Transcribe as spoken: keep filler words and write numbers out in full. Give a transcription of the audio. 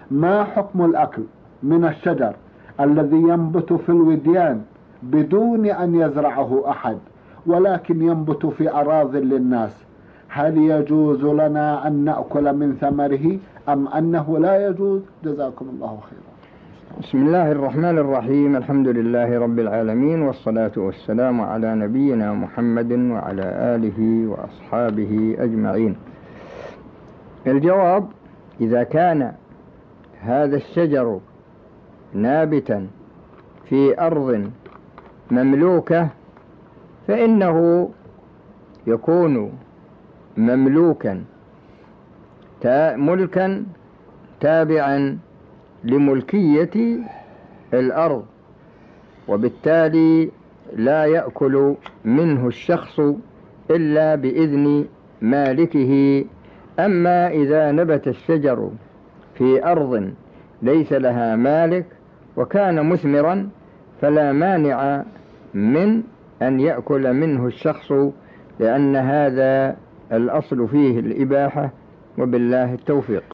ما حكم الأكل من الشجر الذي ينبت في الوديان بدون أن يزرعه أحد ولكن ينبت في أراضٍ للناس؟ هل يجوز لنا أن نأكل من ثمره أم أنه لا يجوز؟ جزاكم الله خيرا. بسم الله الرحمن الرحيم. الحمد لله رب العالمين، والصلاة والسلام على نبينا محمد وعلى آله وأصحابه أجمعين. الجواب: إذا كان هذا الشجر نابتا في أرض مملوكة فإنه يكون مملوكا ملكا تابعا لملكية الأرض، وبالتالي لا يأكل منه الشخص إلا بإذن مالكه. أما إذا نبت الشجر في أرض ليس لها مالك وكان مثمرا فلا مانع من أن يأكل منه الشخص، لأن هذا الأصل فيه الإباحة، وبالله التوفيق.